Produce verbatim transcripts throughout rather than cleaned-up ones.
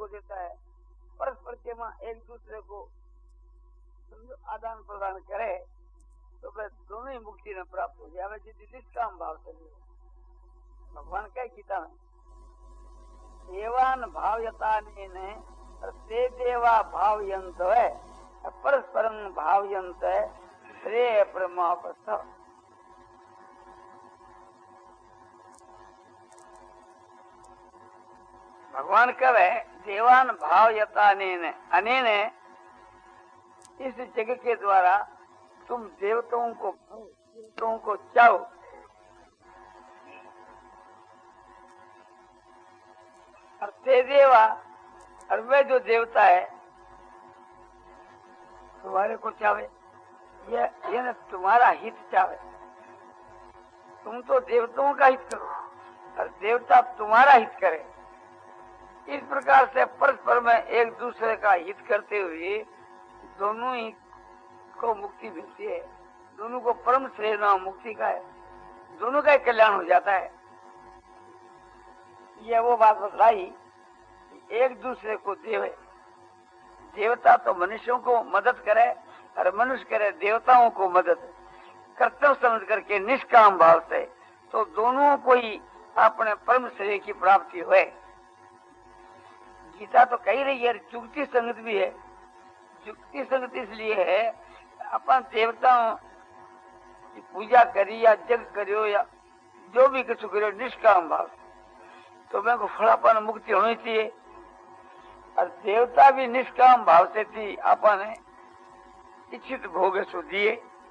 को देता है, परस्पर के मां एक दूसरे को समझो आदान प्रदान करे तो फिर दोनों ही मुक्ति न प्राप्त हो जाए। यदि निष्काम भाव से भगवान क्या गीता में देवान भावयता ने ते देवा भावयंत है परस्परं भावयंत है श्रेय परमापस्थ। भगवान कब है देवान भावयता ने अनेने इस जगह के द्वारा तुम देवताओं को देवताओं को चाहो और ते देवा और वे जो देवता है तुम्हारे को चाहे, ये ये न तुम्हारा हित चाहे। तुम तो देवताओं का हित करो और देवता तुम्हारा हित करे। इस प्रकार से परस्पर में एक दूसरे का हित करते हुए दोनों ही को मुक्ति मिलती है। दोनों को परम श्रेय नाम मुक्ति का है, दोनों का कल्याण हो जाता है। यह वो बात बतलाई एक दूसरे को देवे। देवता तो मनुष्यों को मदद करे और मनुष्य करे देवताओं को मदद, कर्तव्य समझ करके निष्काम भाव से, तो दोनों को ही अपने परम श्रेय की प्राप्ति हुए। गीता तो कही रही है जुक्ति संगत भी है। जुक्ति संगत इसलिए है अपन देवताओं की पूजा करी या जग करियो या जो भी कुछ करियो निष्काम भाव तो मैं को फलापन मुक्ति होनी चाहिए। और देवता भी निष्काम भाव से थी अपन इच्छित भोग सो दिए।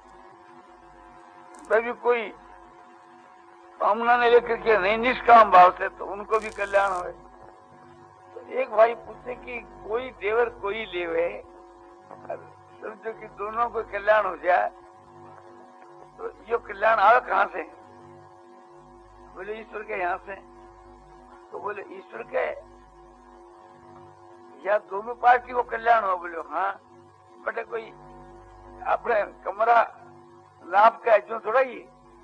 भी कोई कामना ने लेकर के नहीं निष्काम भाव से तो उनको भी कल्याण हो। तो एक भाई पूछे कि कोई देवर कोई लेवे समझो कि दोनों को कल्याण हो जाए तो ये कल्याण आवे कहाँ से? बोले ईश्वर के यहाँ से। तो बोले ईश्वर के या दोनों पार्टी को कल्याण हो? बोले हाँ बटे कोई अपने कमरा लाभ का जो थोड़ा ही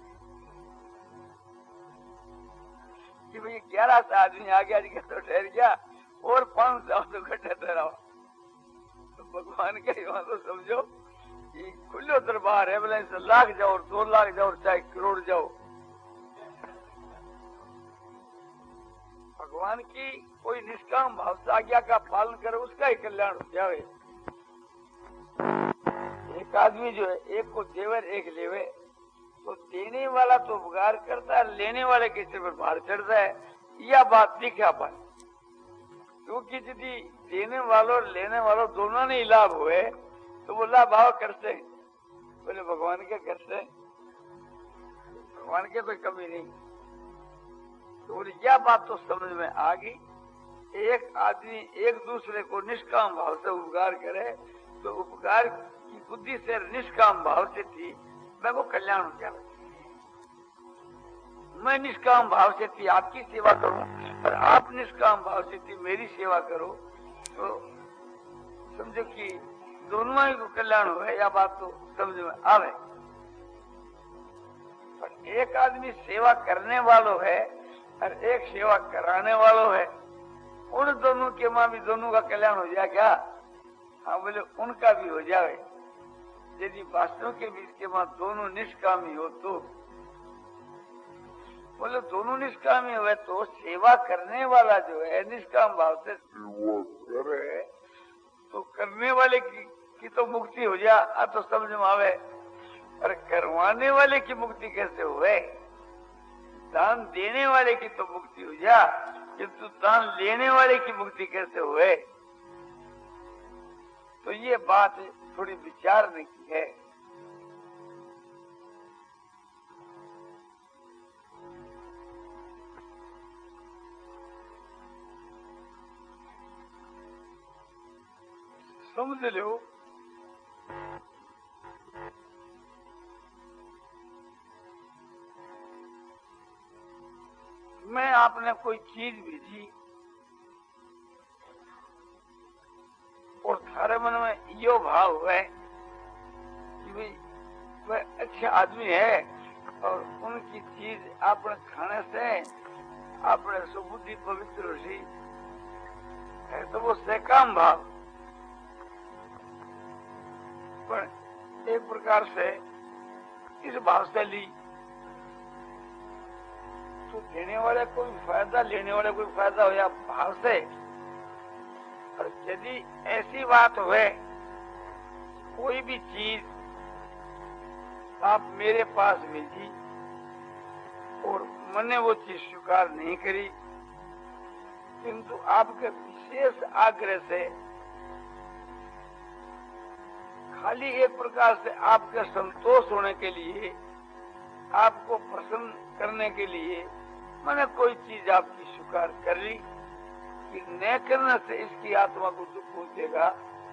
कि भाई ग्यारह से आदमी आ गया तो ठहर गया और पांच सौ तो घटे ठहरा। तो भगवान के यहाँ तो समझो कि खुले दरबार है, बोले लाख जाओ दो लाख जाओ चाहे करोड़ जाओ। भगवान की कोई निष्काम भाव से आज्ञा का पालन करे उसका ही कल्याण हो जावे। एक आदमी जो है एक को देवर एक लेवे तो देने वाला तो उपकार करता है, लेने वाले के सिर पर भार चढ़ता है। यह बात दिखा पाए क्योंकि यदि देने वालों लेने वालों दोनों ने लाभ हुए तो वो लाभ भाव करते हैं। बोले भगवान के करते हैं, भगवान के कोई कमी नहीं। तो यह बात तो समझ में आ गई। एक आदमी एक दूसरे को निष्काम भाव से उपकार करे तो उपकार की बुद्धि से निष्काम भाव से थी मैं वो कल्याण हो जाए। मैं निष्काम भाव से थी आपकी सेवा करूं और आप निष्काम भाव से थी मेरी सेवा करो तो समझो कि दोनों ही को कल्याण हो। यह बात तो समझ में आवे। पर एक आदमी सेवा करने वालों है और एक सेवा कराने वालों है, उन दोनों के मां भी दोनों का कल्याण हो जाए क्या? हाँ बोले उनका भी हो जाए। यदि वास्तव के बीच के मां दोनों निष्कामी हो तो बोले दोनों निष्कामी हुए तो सेवा करने वाला जो है निष्काम भाव से करे तो करने वाले की, की तो मुक्ति हो जाए तो समझ में आवे। और करवाने वाले की मुक्ति कैसे हुए? दान देने वाले की तो मुक्ति हो जा किंतु दान लेने वाले की मुक्ति कैसे हुए? तो ये बात थोड़ी विचारने की है। समझ लो मैं आपने कोई चीज भेजी और थारे मन में यो भाव है कि भाई वह अच्छे आदमी है और उनकी चीज आपने खाने से आपने सुबुद्धि पवित्र होगी है तो वो सकाम भाव, पर एक प्रकार से इस भाव से ली तो देने वाले को भी फायदा, लेने वाले को भी फायदा हो या भाव से। और यदि ऐसी बात हुए कोई भी चीज आप मेरे पास भेजी और मैंने वो चीज स्वीकार नहीं करी, किंतु आपके विशेष आग्रह से खाली एक प्रकार से आपके संतोष होने के लिए, आपको प्रसन्न करने के लिए मैंने कोई चीज आपकी स्वीकार कर ली, कि न करने से इसकी आत्मा को दुख पहुंचेगा,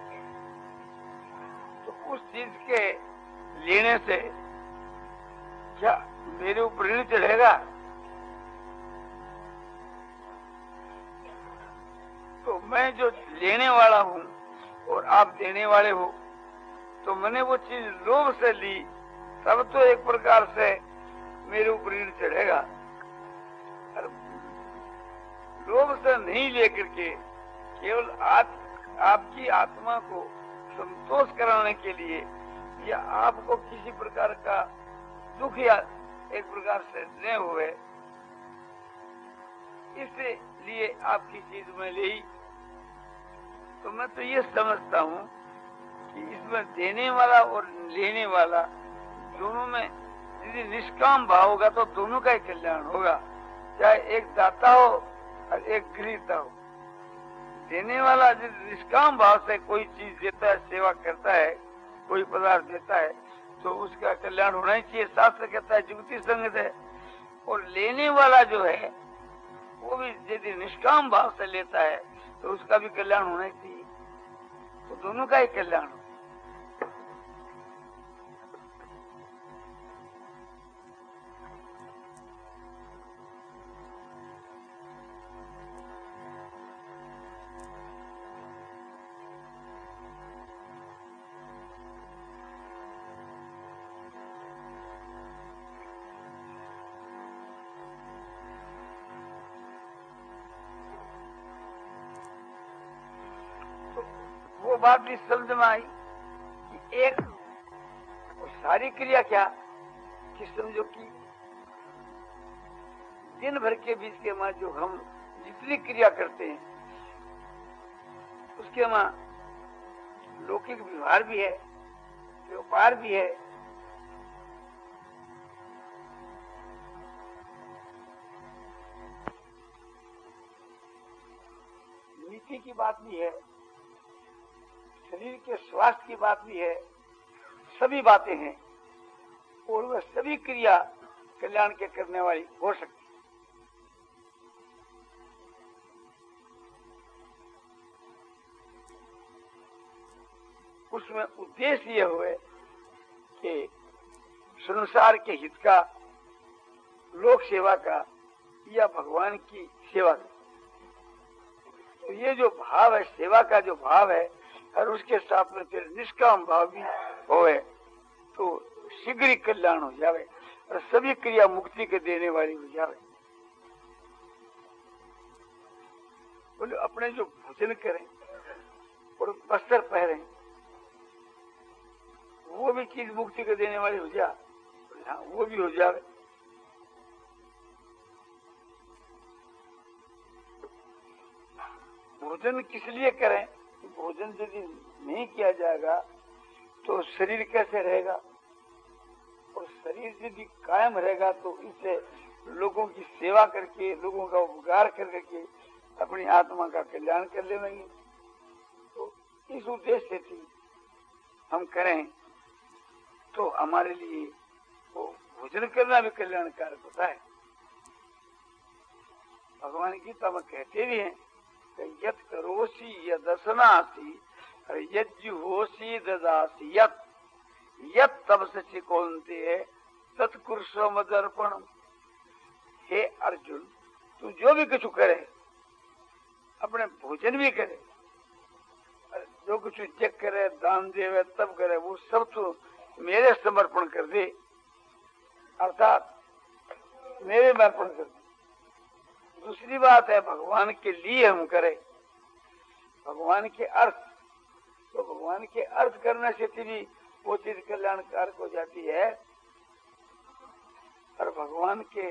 तो उस चीज के लेने से क्या मेरे ऊपर ऋण चढ़ेगा? तो मैं जो लेने वाला हूँ और आप देने वाले हो, तो मैंने वो चीज लोभ से ली, तब तो एक प्रकार से मेरे ऊपर ऋण चढ़ेगा। लोभ से नहीं लेकर के केवल आप, आपकी आत्मा को संतोष कराने के लिए या आपको किसी प्रकार का दुख या एक प्रकार से न हुए, इसलिए आपकी चीज में ली। तो मैं तो ये समझता हूँ कि इसमें देने वाला और लेने वाला दोनों में यदि निष्काम भाव होगा तो दोनों का ही कल्याण होगा, चाहे एक दाता हो और एक गृहता हो। देने वाला यदि निष्काम भाव से कोई चीज देता है, सेवा करता है, कोई पदार्थ देता है, तो उसका कल्याण होना ही चाहिए। शास्त्र कहता है जुगति संगत है। और लेने वाला जो है वो भी यदि निष्काम भाव से लेता है तो उसका भी कल्याण होना ही चाहिए, तो दोनों का ही कल्याण हो। वो बात भी समझ में आई कि एक सारी क्रिया क्या कि समझो कि दिन भर के बीच के मां जो हम जितनी क्रिया करते हैं उसके मां लौकिक व्यवहार भी है, व्यापार भी है, नीति की बात भी है, शरीर के स्वास्थ्य की बात भी है, सभी बातें हैं और वह सभी क्रिया कल्याण के करने वाली हो सकती है। उसमें उद्देश्य यह हुए कि संसार के हित का, लोक सेवा का या भगवान की सेवा का। तो ये जो भाव है, सेवा का जो भाव है, और उसके साथ में फिर निष्काम भाव भी होवे तो शीघ्र ही कल्याण हो जावे और सभी क्रिया मुक्ति के देने वाली हो जावे। बोले अपने जो भोजन करें और वस्त्र पहरें वो भी चीज मुक्ति के देने वाली हो जा, हाँ वो भी हो जावे। भोजन किस लिए करें? भोजन यदि नहीं किया जाएगा तो शरीर कैसे रहेगा, और शरीर यदि कायम रहेगा तो इससे लोगों की सेवा करके, लोगों का उपकार करके अपनी आत्मा का कल्याण कर लेंगे। तो इस उद्देश्य से हम करें तो हमारे लिए वो भोजन करना भी कल्याणकारक होता है। भगवान गीता में कहते भी हैं यत करोसी यदसनासी यज्जुहोसी ददासी यत यत तब से कौनते है तत्कुरुषो मदर्पण। हे अर्जुन, तू जो भी कुछ करे, अपने भोजन भी करे, जो कुछ जग करे, दान देवे, तब करे, वो सब तो मेरे समर्पण कर दे, अर्थात मेरे में अर्पण कर दे। दूसरी बात है भगवान के लिए हम करें, भगवान के अर्थ, तो भगवान के अर्थ करने से तेरी वो चीज कल्याणकारक हो जाती है। और भगवान के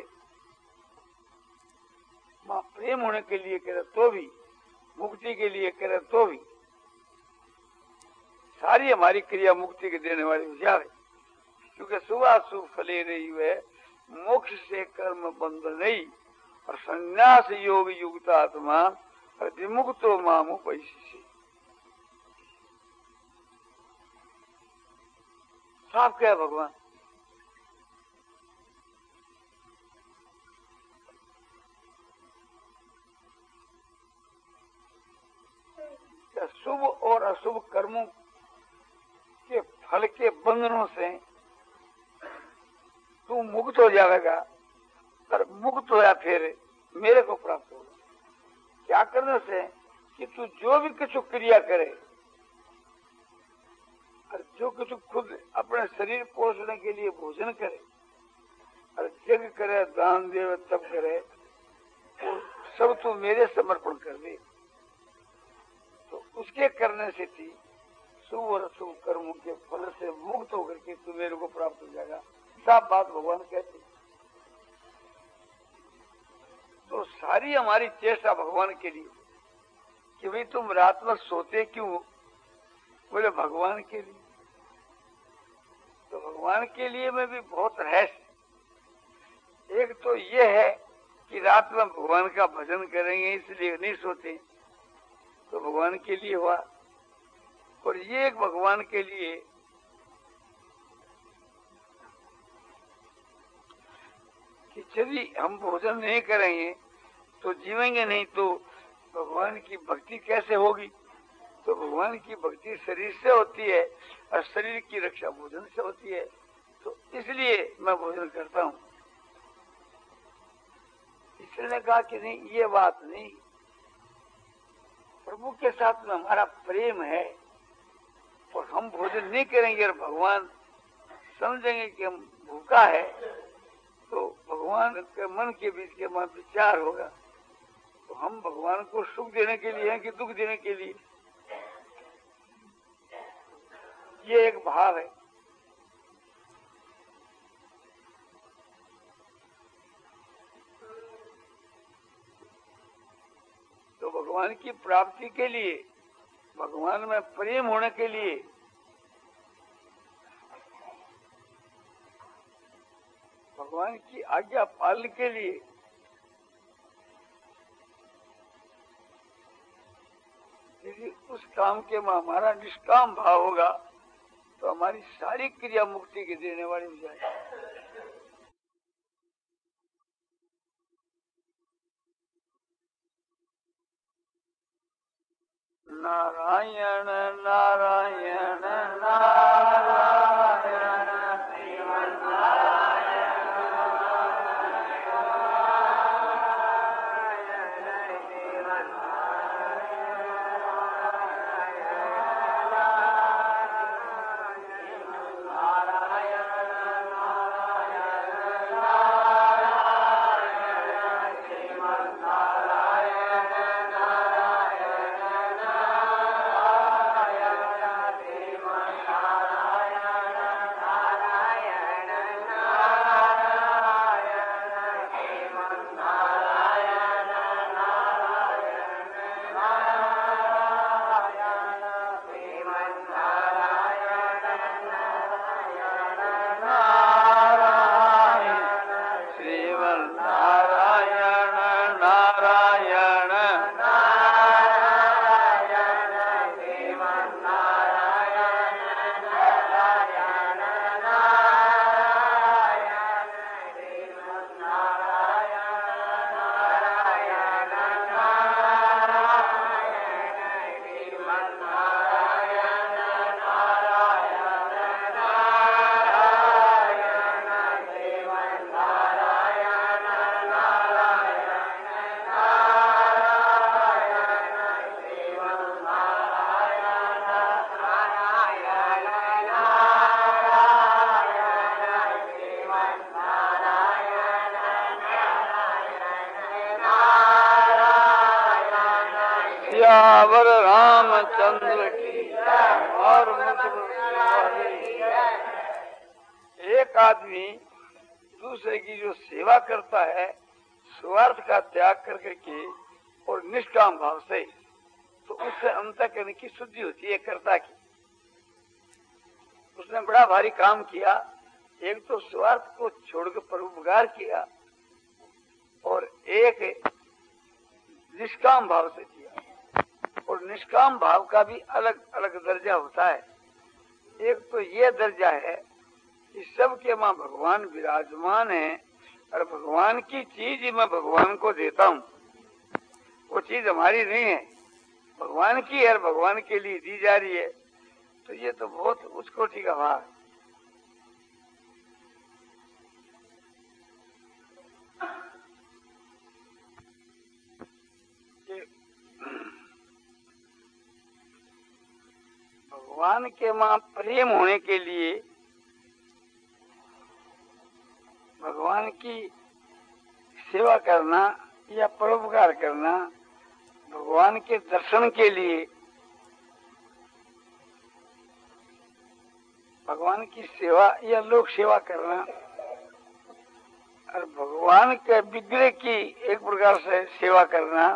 मां प्रेम होने के लिए करे तो भी, मुक्ति के लिए करे तो भी, सारी हमारी क्रिया मुक्ति के देने वाली हो जाए। क्योंकि शुभाशुभ फले रही है, मोक्ष से कर्म बंध नहीं, और संन्यास योग युक्त आत्मा विमुक्तो मामो पैसी। साफ क्या है भगवान? शुभ और अशुभ कर्मों के फल के बंधनों से तू मुक्त हो जाएगा, और मुक्त होया फिर मेरे को प्राप्त होगा। क्या करने से? कि तू जो भी कुछ क्रिया करे, और जो कुछ खुद अपने शरीर पोषण के लिए भोजन करे, और जग करे, दान दे, तब करे, तो सब तू मेरे समर्पण कर दे। तो उसके करने से थी शुभ और अशुभ कर्मों के फल से मुक्त होकर के तू मेरे को प्राप्त हो जाएगा। साफ बात भगवान कहते। तो सारी हमारी चेष्टा भगवान के लिए कि भाई तुम रात में सोते क्यों? बोले भगवान के लिए। तो भगवान के लिए में भी बहुत रहस्य। एक तो ये है कि रात में भगवान का भजन करेंगे इसलिए नहीं सोते, तो भगवान के लिए हुआ। और ये एक भगवान के लिए कि यदि हम भोजन नहीं करेंगे तो जीवेंगे नहीं, तो भगवान की भक्ति कैसे होगी? तो भगवान की भक्ति शरीर से होती है, और शरीर की रक्षा भोजन से होती है। तो इसलिए मैं भोजन करता हूँ। इसने कहा कि नहीं, ये बात नहीं, प्रभु के साथ में हमारा प्रेम है, और हम भोजन नहीं करेंगे और भगवान समझेंगे कि हम भूखा है, तो भगवान के मन के बीच के मन विचार होगा। तो हम भगवान को सुख देने के लिए हैं कि दुख देने के लिए? ये एक भाव है। तो भगवान की प्राप्ति के लिए, भगवान में प्रेम होने के लिए भगवान की आज्ञा पालन के लिए यदि उस काम के में हमारा निष्काम भाव होगा तो हमारी सारी क्रिया मुक्ति के देने वाली हो जाएगी। नारायण नारायण नारायण सियावर राम रामचंद्र की और एक आदमी दूसरे की जो सेवा करता है स्वार्थ का त्याग करके के और निष्काम भाव से, तो उससे अंतःकरण की शुद्धि होती है कर्ता की। उसने बड़ा भारी काम किया, एक तो स्वार्थ को छोड़कर परोपकार किया और एक निष्काम भाव से किया। और निष्काम भाव का भी अलग अलग दर्जा होता है। एक तो ये दर्जा है कि सबके मां भगवान विराजमान है और भगवान की चीज मैं भगवान को देता हूँ, वो चीज हमारी नहीं है, भगवान की है, भगवान के लिए दी जा रही है। तो ये तो बहुत उच्च कोटि का भाव है। भगवान के मां प्रेम होने के लिए भगवान की सेवा करना या परोपकार करना, भगवान के दर्शन के लिए भगवान की सेवा या लोक सेवा करना और भगवान के विग्रह की एक प्रकार से सेवा करना,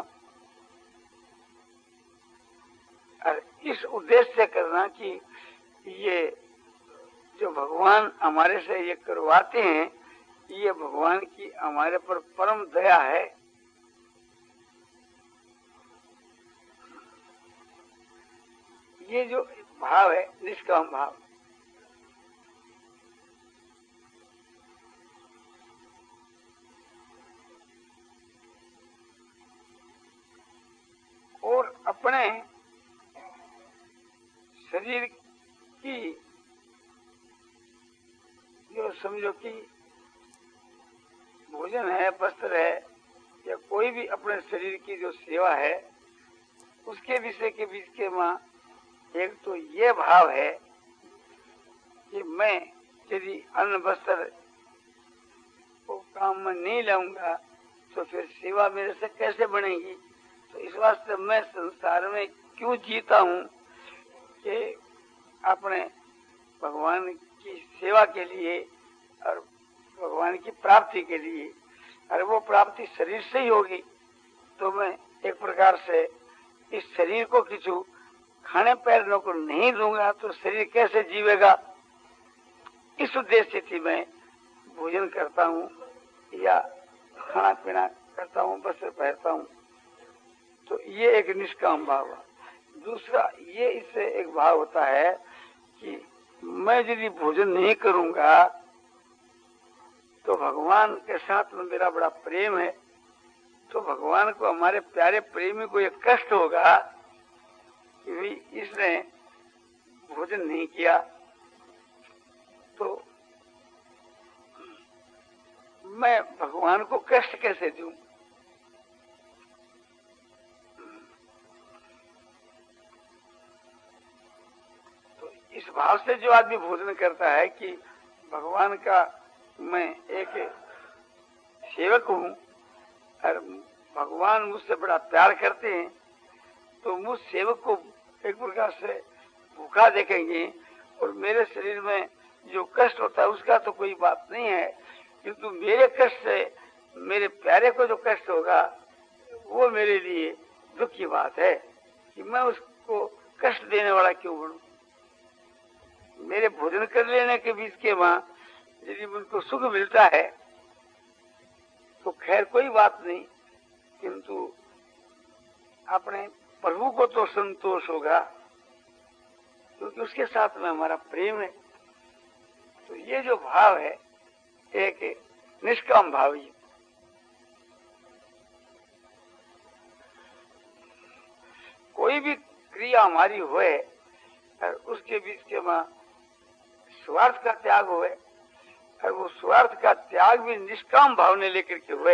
और इस उद्देश्य से करना कि ये जो भगवान हमारे से ये करवाते हैं, ये भगवान की हमारे पर परम दया है। ये जो भाव है निष्काम भाव, और अपने शरीर की जो समझो कि भोजन है, वस्त्र है, या कोई भी अपने शरीर की जो सेवा है, उसके विषय के बीच के मां एक तो ये भाव है कि मैं यदि अन्न वस्त्र को काम में नहीं लाऊंगा तो फिर सेवा मेरे से कैसे बनेगी। तो इस वास्ते मैं संसार में क्यों जीता हूँ कि अपने भगवान की सेवा के लिए और भगवान की प्राप्ति के लिए, और वो प्राप्ति शरीर से ही होगी। तो मैं एक प्रकार से इस शरीर को किसी खाने पैरने को नहीं दूंगा तो शरीर कैसे जीवेगा। इस उद्देश्य से मैं भोजन करता हूँ या खाना पीना करता हूँ, वस्त्र पहनता हूँ। तो ये एक निष्काम भाव है। दूसरा ये इससे एक भाव होता है कि मैं यदि भोजन नहीं करूंगा तो भगवान के साथ में मेरा बड़ा प्रेम है, तो भगवान को, हमारे प्यारे प्रेमी को एक कष्ट होगा कि भाई इसने भोजन नहीं किया, तो मैं भगवान को कष्ट कैसे दूं। तो इस भाव से जो आदमी भोजन करता है कि भगवान का मैं एक सेवक हूँ और भगवान मुझसे बड़ा प्यार करते हैं, तो मुझ सेवक को एक प्रकार से भूखा देखेंगे और मेरे शरीर में जो कष्ट होता है उसका तो कोई बात नहीं है, किंतु मेरे कष्ट से मेरे प्यारे को जो कष्ट होगा वो मेरे लिए दुख की बात है कि मैं उसको कष्ट देने वाला क्यों बनूं। मेरे भोजन कर लेने के बीच के वहां यदि उनको सुख मिलता है तो खैर कोई बात नहीं, किंतु अपने प्रभु को तो संतोष होगा क्योंकि उसके साथ में हमारा प्रेम है। तो ये जो भाव है एक निष्काम भाव ही। कोई भी क्रिया हमारी होए और उसके बीच के में स्वार्थ का त्याग होए और वो स्वार्थ का त्याग भी निष्काम भाव ने लेकर के हुए,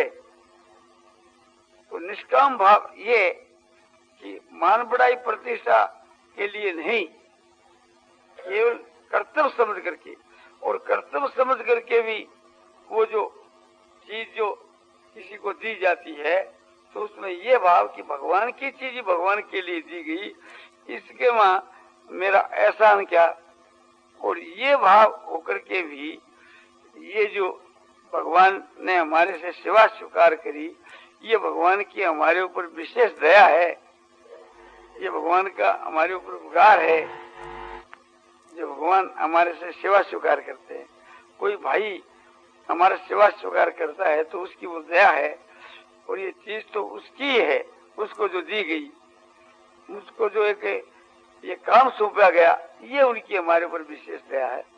तो निष्काम भाव ये कि मान बढ़ाई प्रतिष्ठा के लिए नहीं, केवल कर्तव्य समझ करके, और कर्तव्य समझ करके भी वो जो चीज जो किसी को दी जाती है तो उसमें ये भाव कि भगवान की चीज भगवान के लिए दी गई, इस के माँ मेरा एहसान क्या। और ये भाव होकर के भी ये जो भगवान ने हमारे से सेवा स्वीकार करी, ये भगवान की हमारे ऊपर विशेष दया है, ये भगवान का हमारे ऊपर उपकार है जो भगवान हमारे से सेवा स्वीकार करते हैं। कोई भाई हमारा सेवा स्वीकार करता है तो उसकी वो दया है, और ये चीज तो उसकी है, उसको जो दी गई, उसको जो एक ये काम सौंपा गया, ये उनकी हमारे ऊपर विशेष दया है।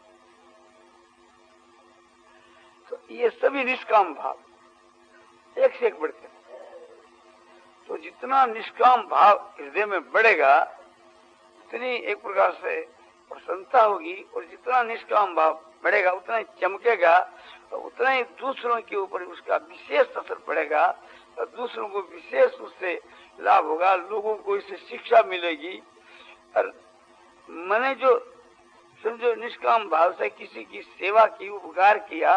तो ये सभी निष्काम भाव एक से एक बढ़ते हैं। तो जितना निष्काम भाव हृदय में बढ़ेगा उतनी एक प्रकार से प्रसन्नता होगी, और जितना निष्काम भाव बढ़ेगा उतना ही चमकेगा, तो उतना ही दूसरों के ऊपर उसका विशेष असर पड़ेगा, और दूसरों को विशेष उससे लाभ होगा, लोगों को इससे शिक्षा मिलेगी। और मैंने जो समझो निष्काम भाव से किसी की सेवा की, उपकार किया,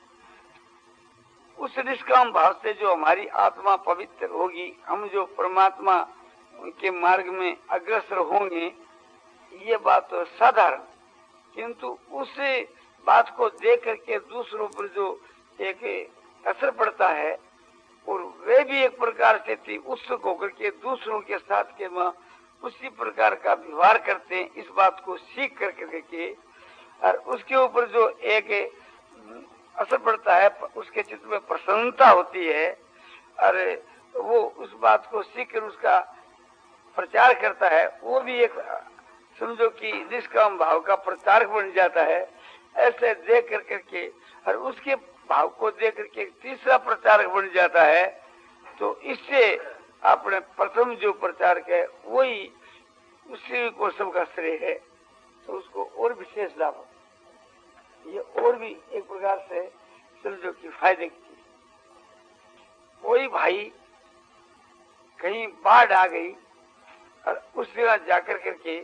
उस निष्काम भाव से जो हमारी आत्मा पवित्र होगी, हम जो परमात्मा के मार्ग में अग्रसर होंगे, ये बात तो साधारण, किंतु उस बात को देख करके दूसरों पर जो एक असर पड़ता है, और वे भी एक प्रकार से थी उत्सुक होकर के दूसरों के साथ के वहाँ उसी प्रकार का व्यवहार करते हैं, इस बात को सीख कर करके, और उसके ऊपर जो एक असर पड़ता है, उसके चित्त में प्रसन्नता होती है, और वो उस बात को सीख कर उसका प्रचार करता है, वो भी एक समझो कि निष्काम भाव का प्रचारक बन जाता है। ऐसे देख कर करके और उसके भाव को देख करके तीसरा प्रचारक बन जाता है। तो इससे अपने प्रथम जो प्रचारक है वही उसी को सबका श्रेय है, तो उसको और विशेष लाभ हो। ये और भी एक प्रकार से समझो कि फायदे की चीज। कोई भाई कहीं बाढ़ आ गई और उस जगह जाकर करके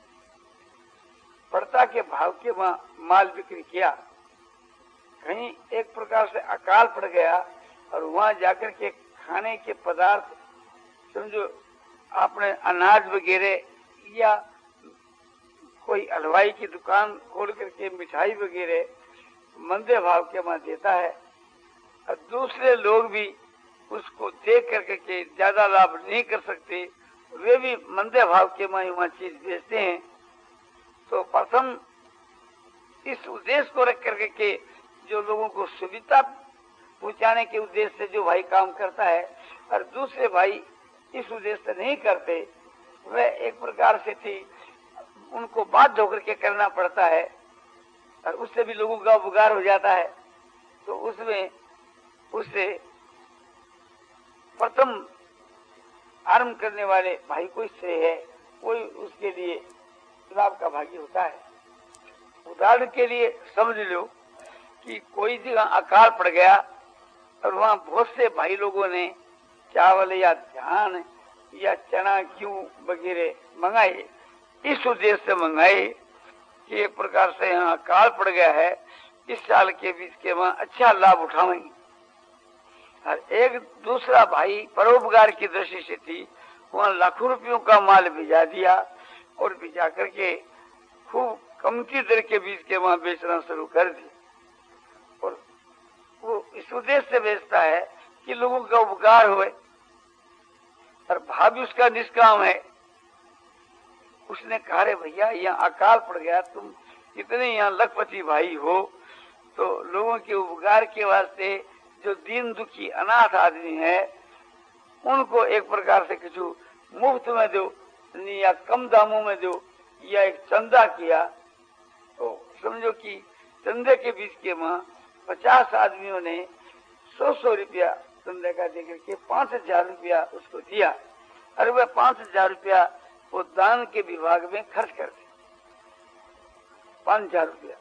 पड़ता के भाव के वहाँ माल बिक्री किया, कहीं एक प्रकार से अकाल पड़ गया और वहाँ जाकर के खाने के पदार्थ समझो आपने अनाज वगैरह या कोई हलवाई की दुकान खोल करके मिठाई वगैरह मंदे भाव के वहाँ देता है, और दूसरे लोग भी उसको देख करके के ज्यादा लाभ नहीं कर सकते, वे भी मंदे भाव के वहाँ वहाँ चीज बेचते हैं। तो प्रथम इस उद्देश्य को रख करके के जो लोगों को सुविधा पहुंचाने के उद्देश्य से जो भाई काम करता है, और दूसरे भाई इस उद्देश्य से नहीं करते, वह एक प्रकार से थी उनको बाध्य होकर के करना पड़ता है, और उससे भी लोगों का उपकार हो जाता है। तो उसमें उससे प्रथम आरंभ करने वाले भाई को इससे है, कोई उसके लिए लाभ का भागी होता है। उदाहरण के लिए समझ लो कि कोई जगह अकाल पड़ गया और वहाँ बहुत से भाई लोगों ने चावल या धान या चना गेहूं वगैरह मंगाए, इस उद्देश्य से मंगाए कि एक प्रकार से यहाँ अकाल पड़ गया है, इस साल के बीच के वहाँ अच्छा लाभ उठाएंगे। और एक दूसरा भाई परोपकार की दृष्टि से थी, वहाँ लाखों रुपयों का माल भिजा दिया और भिजा करके खूब कमती दर के बीच के वहाँ बेचना शुरू कर दिया। और वो इस उद्देश्य से बेचता है कि लोगों का उपकार होए, और भाव भी उसका निष्काम है। उसने कहा रे भैया यहाँ अकाल पड़ गया, तुम इतने यहाँ लखपति भाई हो, तो लोगों के उपकार के वास्ते जो दीन दुखी अनाथ आदमी है उनको एक प्रकार से कुछ मुफ्त में दो या कम दामों में दो, या एक चंदा किया। तो समझो कि चंदे के बीच के वहाँ पचास आदमियों ने सौ सौ रुपया चंदे का देकर के पांच हजार रुपया उसको दिया, और वह पांच हजार रुपया वो दान के विभाग में खर्च कर दिया। पांच हजार रुपया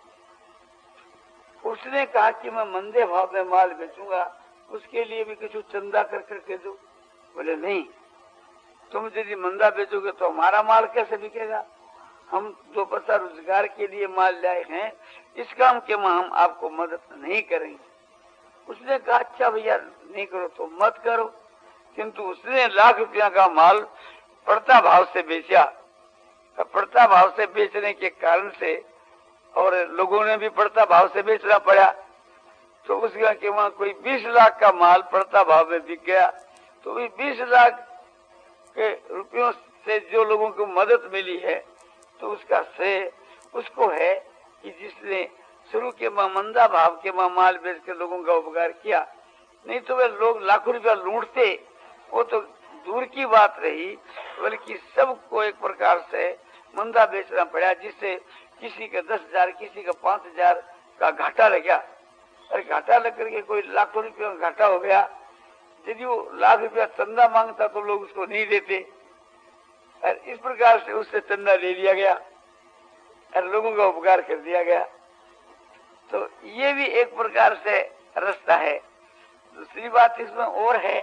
उसने कहा कि मैं मंदे भाव में माल बेचूंगा, उसके लिए भी कुछ चंदा कर करके दो। बोले नहीं, तुम यदि मंदा बेचोगे तो हमारा माल कैसे बिकेगा, हम दो पैसा रोजगार के लिए माल लाए हैं, इस काम के में हम आपको मदद नहीं करेंगे। उसने कहा अच्छा भैया नहीं करो तो मत करो, किंतु उसने लाख रुपया का माल पड़ता भाव से बेचा, पड़ता भाव से बेचने के कारण से, और लोगों ने भी पड़ता भाव से बेचना पड़ा, तो उस गांव के वहां कोई बीस लाख का माल पड़ता भाव में बिक गया। तो भी बीस लाख के रुपयों से जो लोगों को मदद मिली है, तो उसका श्रेय उसको है कि जिसने शुरू के मां मंदा भाव के मां माल बेच के लोगों का उपकार किया। नहीं तो वे लोग लाखों रुपया लूटते, वो तो दूर की बात रही, बल्कि सबको एक प्रकार से मंदा बेचना पड़ा, जिससे किसी का दस हजार किसी का पांच हजार का घाटा लग गया। और घाटा लग करके कोई लाखों रुपया घाटा हो गया। यदि वो लाख रुपया चंदा मांगता तो लोग उसको नहीं देते, और इस प्रकार से उससे चंदा ले लिया गया और लोगों का उपकार कर दिया गया। तो ये भी एक प्रकार से रास्ता है। दूसरी बात इसमें और है,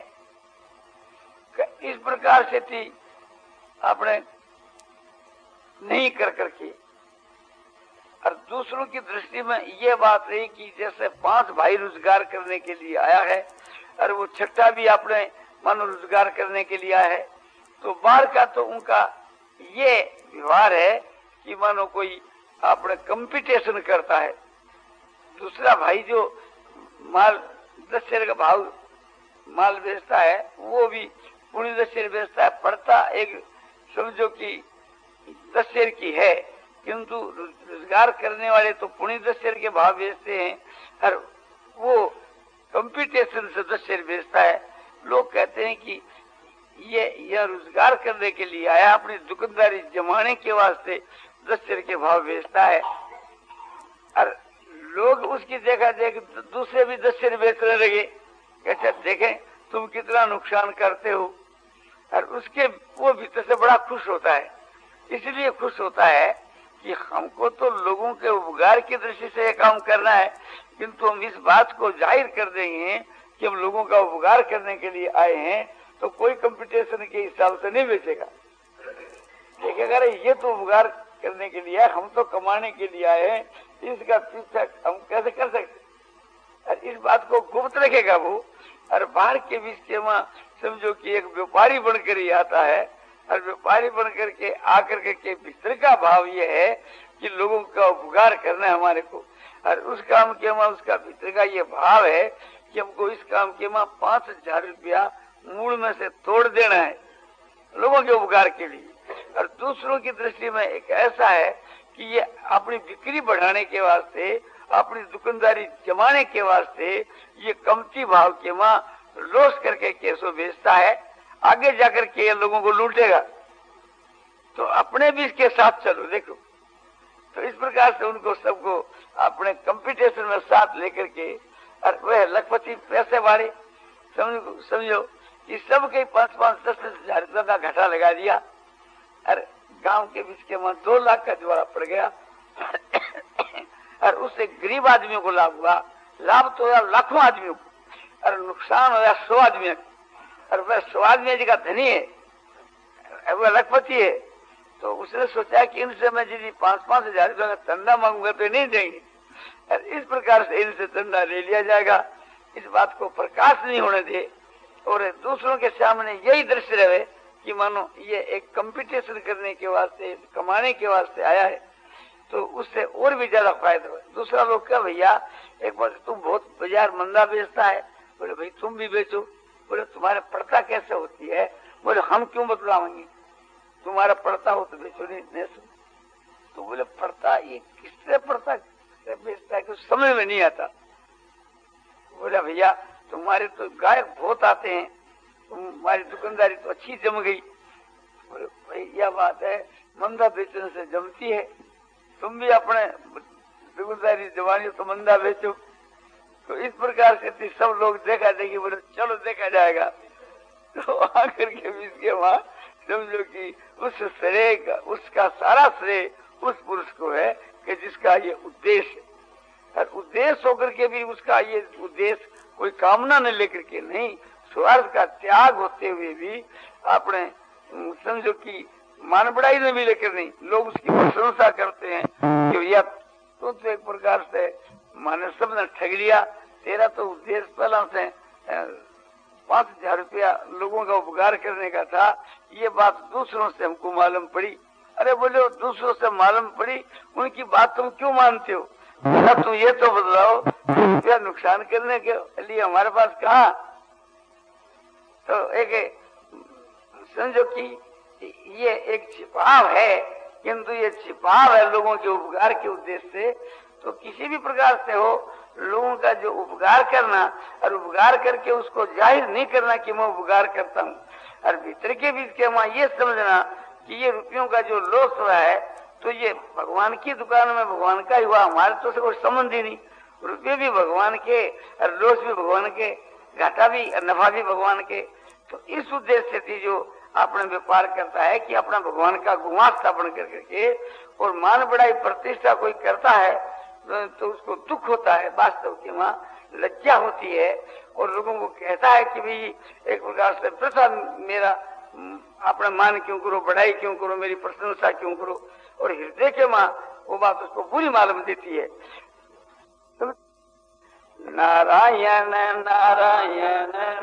इस प्रकार से थी आपने नहीं कर करके, और दूसरों की दृष्टि में ये बात रही कि जैसे पांच भाई रोजगार करने के लिए आया है और वो छठा भी आपने मानो रोजगार करने के लिए आया है, तो बाहर का तो उनका ये व्यवहार है कि मानो कोई आपने कंपटीशन करता है। दूसरा भाई जो माल दस शेर का भाव माल बेचता है, वो भी पुणे दस शेर बेचता है, पड़ता एक समझो कि दस शेर की है, किंतु रोजगार करने वाले तो पुणे दस शेर के भाव बेचते हैं, और वो कंपटीशन से दस शेर बेचता है। लोग कहते हैं कि ये यह रोजगार करने के लिए आया, अपनी दुकानदारी जमाने के वास्ते दस शेर के भाव बेचता है, और लोग उसकी देखा देख दूसरे भी दस शेर बेचने लगे। कैसे देखें तुम कितना नुकसान करते हो, और उसके वो भीतर से बड़ा खुश होता है। इसलिए खुश होता है कि हमको तो लोगों के उपकार की दृष्टि से ये काम करना है, किंतु हम इस बात को जाहिर कर देंगे कि हम लोगों का उपकार करने के लिए आए हैं, तो कोई कंपटीशन के हिसाब से नहीं बेचेगा। देखेगा ये तो उपकार करने के लिए, हम तो कमाने के लिए आए हैं, इसका पीछा हम कैसे कर सकते। और इस बात को गुप्त रखेगा वो, और बाहर के बीच के वहां समझो कि एक व्यापारी बनकर ही आता है, और व्यापारी बनकर के आकर के, के भीतर का भाव ये है कि लोगों का उपकार करना है हमारे को, और उस काम के वहां उसका भीतर का ये भाव है कि हमको इस काम के वहां पांच हजार रुपया मूल में से तोड़ देना है लोगों के उपकार के लिए। और दूसरों की दृष्टि में एक ऐसा है कि ये अपनी बिक्री बढ़ाने के वास्ते, अपनी दुकानदारी जमाने के वास्ते ये कमती भाव के वहां रोज करके केसो बेचता है, आगे जाकर के ये लोगों को लूटेगा। तो अपने भी इसके साथ चलो। देखो तो इस प्रकार से उनको सबको अपने कंपटीशन में साथ लेकर के, और वह लखपति पैसे वाले समझो समझो कि सबके पांच पांच दस दस हजार रुपया का घाटा लगा दिया, और गांव के बीच के वहां दो लाख का ज्वाला पड़ गया, और उससे गरीब आदमियों को लाभ हुआ। लाभ तो हुआ लाखों आदमियों को, और नुकसान हुआ सौ आदमियों को, और वह सौ आदमी जी का धनी है, वह लखपति है। तो उसने सोचा कि इनसे मैं यदि पांच पांच हजार रुपया का चंदा मांगूंगा तो नहीं देंगे, और इस प्रकार से इनसे चंदा ले लिया जाएगा। इस बात को प्रकाश नहीं होने दे, और दूसरों के सामने यही दृश्य रहे कि मानो ये एक कंपटीशन करने के वास्ते, कमाने के वास्ते आया है, तो उससे और भी ज्यादा फायदा हुआ। दूसरा लोग क्या, भैया एक बार तुम बहुत बाजार मंदा बेचता है, बोले भाई तुम भी बेचो। बोले तुम्हारे पड़ता कैसे होती है? बोले हम क्यों बतलावेंगे, तुम्हारा पड़ता हो तो बेचो। नहीं, नहीं सुन। तो बोले पड़ता ये किससे पड़ता बेचता है, कुछ समझ में नहीं आता। बोला भैया तुम्हारे तो गायक बहुत आते हैं, तुम्हारी दुकानदारी तो अच्छी जम गई। बोले भाई यह बात है, मंदा बेचने से जमती है, तुम भी अपने दुकानदारी जमानी तो मंदा बेचो। तो इस प्रकार से सब लोग देखा देखी, बोले चलो देखा जाएगा। तो आकर के बीच के वहां समझो कि उस श्रेय का, उसका सारा श्रेय उस पुरुष को है कि जिसका ये उद्देश्य है, और उद्देश्य होकर के भी उसका ये उद्देश्य कोई कामना न लेकर के नहीं, स्वार्थ का त्याग होते हुए भी आपने समझो कि मान बढ़ाई में भी लेकर नहीं, लोग उसकी प्रशंसा करते हैं कि भैया तो, तो एक प्रकार से माने सब ने ठग लिया, तेरा तो उद्देश्य पहला से पांच हजार रुपया लोगों का उपकार करने का था। ये बात दूसरों से हमको मालूम पड़ी, अरे बोले दूसरों से मालूम पड़ी, उनकी बात तुम क्यों मानते हो? तुम ये तो बदलाओ, रुपया नुकसान करने के लिए हमारे पास कहाँ। तो एक समझो कि ये एक छिपाव है, किंतु ये छिपाव है लोगों के उपकार के उद्देश्य से। तो किसी भी प्रकार से हो, लोगों का जो उपकार करना और उपकार करके उसको जाहिर नहीं करना कि मैं उपकार करता हूँ, और भीतर के बीच के वहां ये समझना कि ये रुपयों का जो लॉस हुआ है तो ये भगवान की दुकान में भगवान का ही हुआ, हमारे तो से कोई संबंध ही नहीं। रुपये भी भगवान के और लॉस भी भगवान के, घाटा भी और नफा भी भगवान के। तो इस उद्देश्य से जो अपने व्यापार करता है कि अपना भगवान का गुमा स्थापन कर करके और मान बढ़ाई प्रतिष्ठा कोई करता है तो उसको दुख होता है, वास्तव की वहाँ लज्जा होती है, और लोगों को कहता है कि भाई एक प्रकार से प्रथा मेरा अपना मान क्यों करो, बढ़ाई क्यों करो, मेरी प्रशंसा क्यों करो, और हृदय के माँ वो बात उसको बुरी मालूम देती है। तो नारायण नारायण